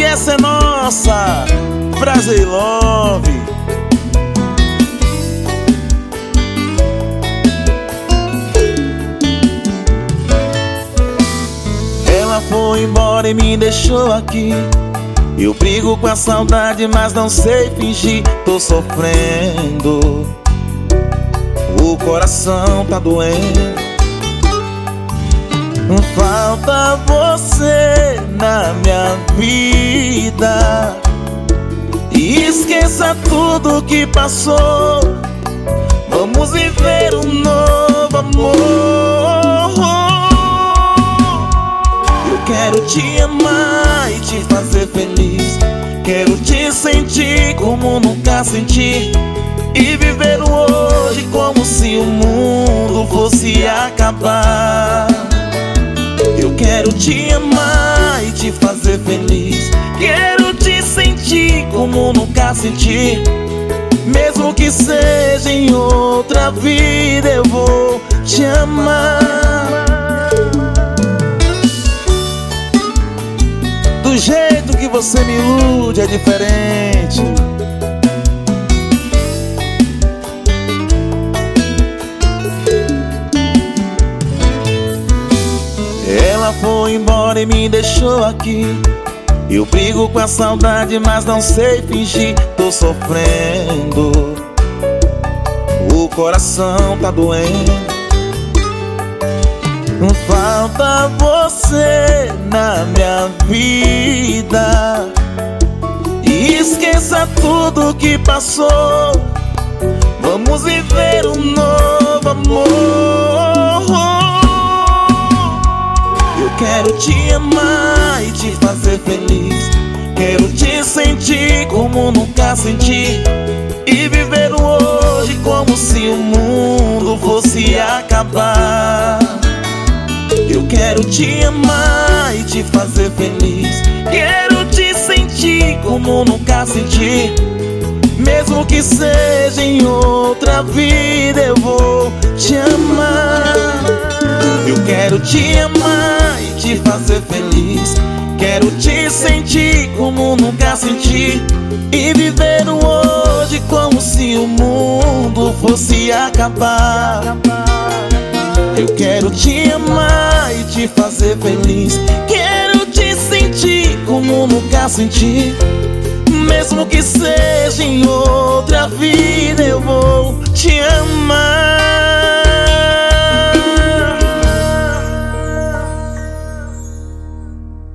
essa é nossa Prazer Love. Ela foi embora e me deixou aqui. Eu brigo com a saudade, mas não sei fingir. Tô sofrendo, o coração tá doendo. Falta você na minha vida. E esqueça tudo que passou. Vamos viver um novo amor. Eu quero te amar e te fazer feliz. Quero te sentir como nunca senti. E viver o hoje como se o mundo fosse acabar. Eu quero te amar e te fazer feliz. Quero te sentir como nunca senti. Mesmo que seja em outra vida, eu vou te amar. Do jeito que você me ilude é diferente. Ela foi embora e me deixou aqui. Eu brigo com a saudade, mas não sei fingir. Tô sofrendo, o coração tá doendo. Falta você na minha vida. E esqueça tudo que passou. Vamos viver um novo amor. Eu quero te amar e te fazer feliz. Quero te sentir como nunca senti. E viver o hoje como se o mundo fosse acabar. Eu quero te amar e te fazer feliz. Quero te sentir como nunca senti. Mesmo que seja em outra vida, eu vou te amar. Eu quero te amar e te fazer feliz. Quero te sentir como nunca senti. E viver o hoje como se o mundo fosse acabar. Eu quero te amar e te fazer feliz. Quero te sentir como nunca senti. Mesmo que seja em outra vida, eu vou te amar.